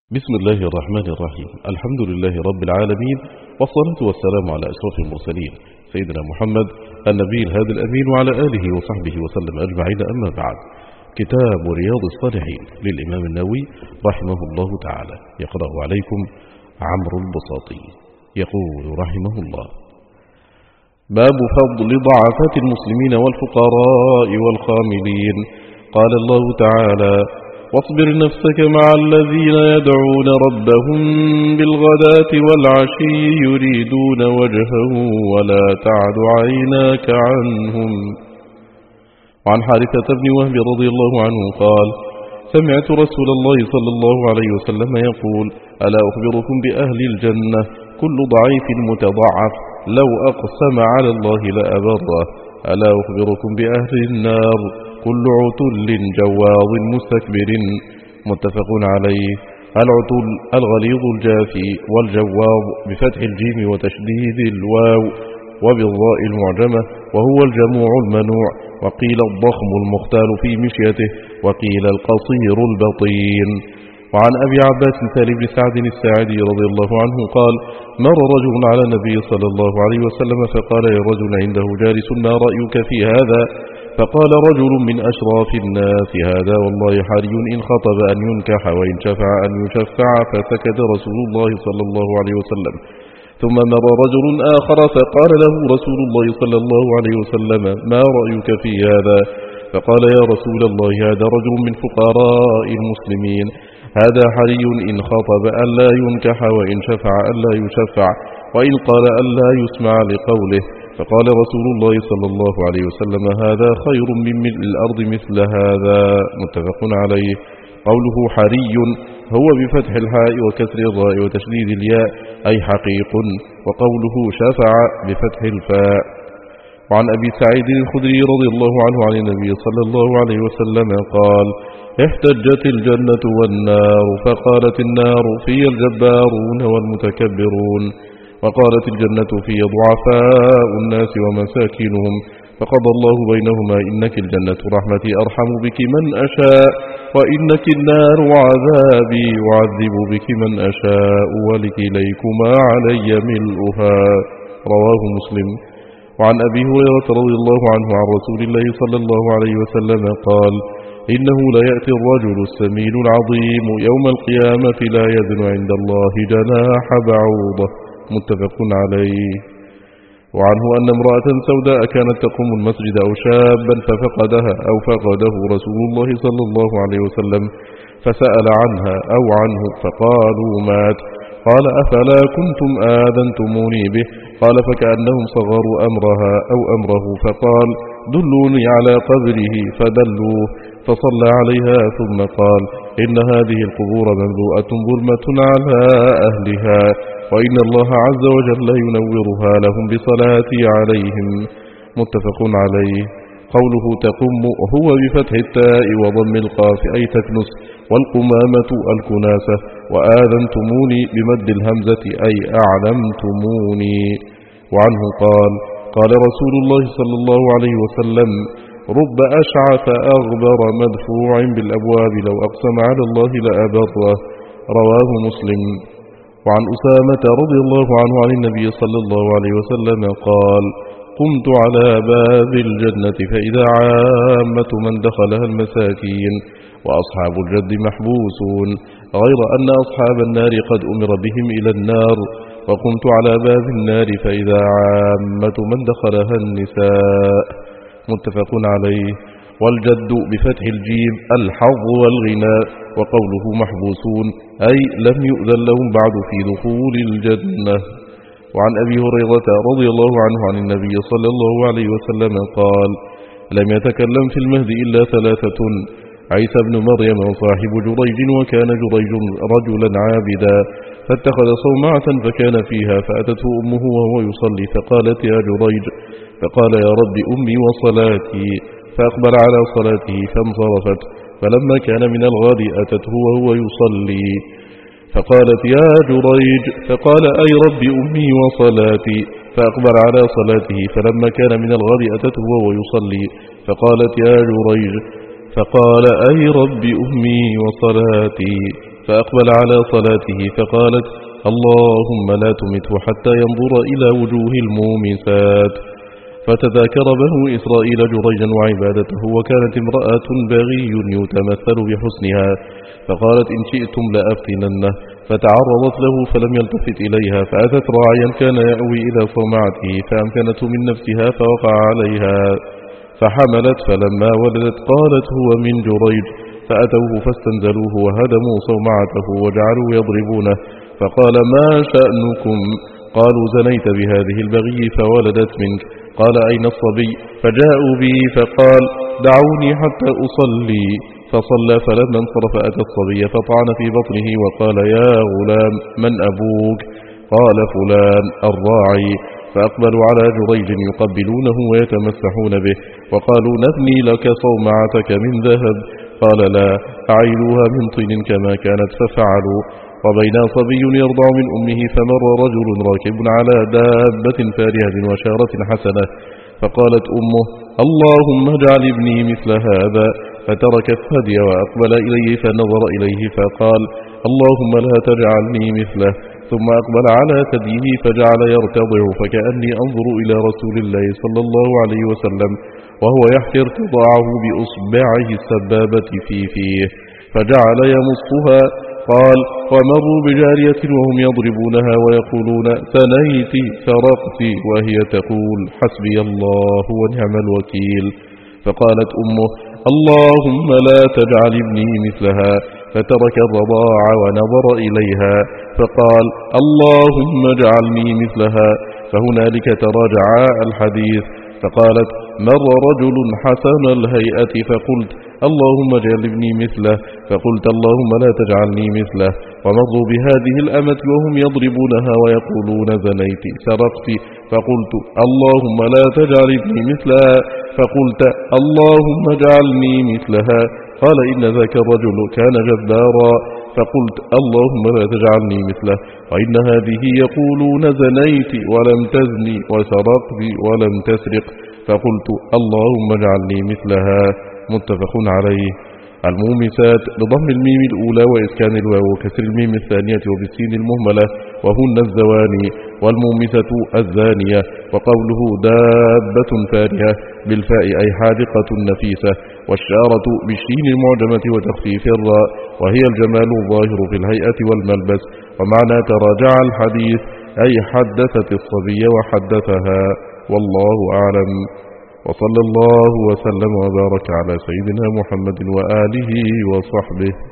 بسم الله الرحمن الرحيم. الحمد لله رب العالمين، والصلاة والسلام على أشرف المرسلين سيدنا محمد النبي الهادي الأمين وعلى آله وصحبه وسلم أجمعين. أما بعد، كتاب رياض الصالحين للإمام النووي رحمه الله تعالى، يقرأ عليكم عمرو البساطي. يقول رحمه الله: باب فضل ضعفاء المسلمين والفقراء والخاملين. قال الله تعالى: واصبر نفسك مع الذين يدعون ربهم بالغداة والعشي يريدون وجهه ولا تعد عيناك عنهم. وعن حارثة بن وهب رضي الله عنه قال: سمعت رسول الله صلى الله عليه وسلم يقول: ألا أخبركم بأهل الجنة؟ كل ضعيف متضعف لو أقسم على الله لأبره. ألا أخبركم بأهل النار؟ كل عتل جواظ مستكبر. متفق عليه. العتل الغليظ الجافي، والجواظ بفتح الجيم وتشديد الواو وبالضاء المعجمة، وهو الجموع المنوع. وقيل الضخم المختال في مشيته، وقيل القصير البطين. وعن أبي عباس سالم بن سعد الساعدي رضي الله عنه قال: مر رجل على النبي صلى الله عليه وسلم فقال: يا رجل عنده جالس ما رأيك في هذا؟ فقال رجل من أشراف الناس: هذا والله حري إن خطب أن ينكح، وإن شفع أن يشفع. فسكت رسول الله صلى الله عليه وسلم. ثم مر رجل آخر فقال له رسول الله صلى الله عليه وسلم: ما رأيك في هذا؟ فقال: يا رسول الله، هذا رجل من فقراء المسلمين، هذا حري إن خطب أن لا ينكح، وإن شفع أن لا يشفع، وإن قال أن لا يسمع لقوله. فقال رسول الله صلى الله عليه وسلم: هذا خير من ملء الأرض مثل هذا. متفق عليه. قوله حري هو بفتح الحاء وكسر الراء وتشديد الياء، أي حقيق. وقوله شفع بفتح الفاء. وعن أبي سعيد الخدري رضي الله عنه عن النبي صلى الله عليه وسلم قال: احتجت الجنة والنار، فقالت النار: في الجبارون والمتكبرون، وقالت الجنة: في ضعفاء الناس ومساكينهم، فقضى الله بينهما: إنك الجنة رحمتي أرحم بك من أشاء، وإنك النار عذابي أعذب بك من أشاء، ولكليكما علي ملؤها. رواه مسلم. وعن أبي هريرة رضي الله عنه عن رسول الله صلى الله عليه وسلم قال: إنه ليأتي الرجل السمين العظيم يوم القيامة لا يزن عند الله جناح بعوضة. متفق عليه. وعنه أن امرأة سوداء كانت تقوم المسجد أو شابا ففقده رسول الله صلى الله عليه وسلم، فسأل عنها أو عنه فقالوا: مات. قال: أفلا كنتم آذنتموني به؟ قال: فكأنهم صغروا أمرها أو أمره، فقال: دلوني على قبره، فدلوه، فصلى عليها ثم قال: إن هذه القبور مملوءة ظلمة على أهلها، وإن الله عز وجل ينورها لهم بصلاتي عليهم. متفق عليه. قوله تقم هو بفتح التاء وضم القاف، أي تكنس، والقمامة الكناسة. وآذنتموني بمد الهمزة، أي أعلمتموني. وعنه قال: قال رسول الله صلى الله عليه وسلم: رب أشعث أغبر مدفوع بالأبواب لو أقسم على الله لأبره. رواه مسلم. وعن أسامة رضي الله عنه عن النبي صلى الله عليه وسلم قال: قمت على باب الجنة فإذا عامة من دخلها المساكين، وأصحاب الجد محبوسون، غير أن أصحاب النار قد أمر بهم إلى النار. وقمت على باب النار فإذا عامة من دخلها النساء. متفق عليه. والجد بفتح الجيم الحظ والغناء. وقوله محبوسون أي لم يؤذن لهم بعد في دخول الجنة. وعن أبي هريرة رضي الله عنه عن النبي صلى الله عليه وسلم قال: لم يتكلم في المهد إلا ثلاثة: عيسى بن مريم وصاحب جريج، وكان جريج رجلا عابدا، فاتخذ صومعة فكان فيها، فأتته أمه وهو يصلي فقالت: يا جريج. فقال: يا رب أمي وصلاتي. فأقبل على صلاته فانصرفت، فلما كان من الغد أتته وهو يصلي فقالت: يا جريج. فقال: أي رب أمي وصلاتي. فأقبل على صلاته، فلما كان من الغد أتته وهو يصلي فقالت: يا جريج. فقال: أي رب أمي وصلاتي. فأقبل على صلاته فقالت: اللهم لا تمته حتى ينظر إلى وجوه المومسات. فتذاكر بنو إسرائيل جريجا وعبادته، وكانت امرأة بغي يتمثل بحسنها، فقالت: إن شئتم لأفتننه. فتعرضت له فلم يلتفت إليها، فأتت راعيا كان يأوي إلى صومعته فأمكنته من نفسها فوقع عليها فحملت، فلما ولدت قالت: هو من جريج. فأتوه فاستنزلوه وهدموا صومعته وجعلوا يضربونه، فقال: ما شأنكم؟ قالوا: زنيت بهذه البغي فولدت منك. قال: أين الصبي؟ فجاءوا به فقال: دعوني حتى أصلي. فصلى، فلما انصرف أتى الصبي فطعن في بطنه وقال: يا غلام، من أبوك؟ قال: فلان الراعي. فأقبلوا على جريج يقبلونه ويتمسحون به، وقالوا: نبني لك صومعتك من ذهب. قال: لا، أعيدوها من طين كما كانت. ففعلوا. وبينا صبي يرضع من أمه، فمر رجل راكب على دابة فارهة وشارة حسنة، فقالت أمه: اللهم اجعل ابني مثل هذا. فترك الثدي وأقبل إليه فنظر إليه فقال: اللهم لا تجعلني مثله. ثم أقبل على ثديه فجعل يرتضع، فكأني أنظر إلى رسول الله صلى الله عليه وسلم وهو يحكي ارتضاعه بأصبعه السبابة في فيه، فجعل يمصها. قال: ومروا بجارية وهم يضربونها ويقولون: ثنيت سرقت، وهي تقول: حسبي الله ونعم الوكيل. فقالت أمه: اللهم لا تجعل ابني مثلها. فترك الرضاع ونظر إليها فقال: اللهم اجعلني مثلها. فهنالك تراجعا الحديث. فقالت: مر رجل حسن الهيئة فقلت: اللهم اجعل ابني مثله. فقلت: اللهم لا تجعلني مثله. ومروا بهذه الأمة وهم يضربونها ويقولون: زنيت سرقت. فقلت: اللهم لا تجعل ابني مثلها. فقلت: اللهم اجعلني مثلها. قال: إن ذاك الرجل كان جبارا. فقلت: اللهم لا تجعلني مثله. وإن هذه يقولون: زنيت ولم تزني، وسرقت ولم تسرق. فقلت: اللهم اجعلني مثلها. متفق عليه. المومسات بضم الميم الأولى وإسكان الواو وكسر الميم الثانية وبالسين المهملة، وهن الزواني، والمومسة الزانية. وقوله دابة فارهة بالفاء أي حادقة نفيسة، والشارة بالشين المعجمة وتخفيف الراء، وهي الجمال الظاهر في الهيئة والملبس. ومعنى تراجع الحديث أي حدثت الصبي وحدثها. والله أعلم. وصلى الله وسلم وبارك على سيدنا محمد وآله وصحبه.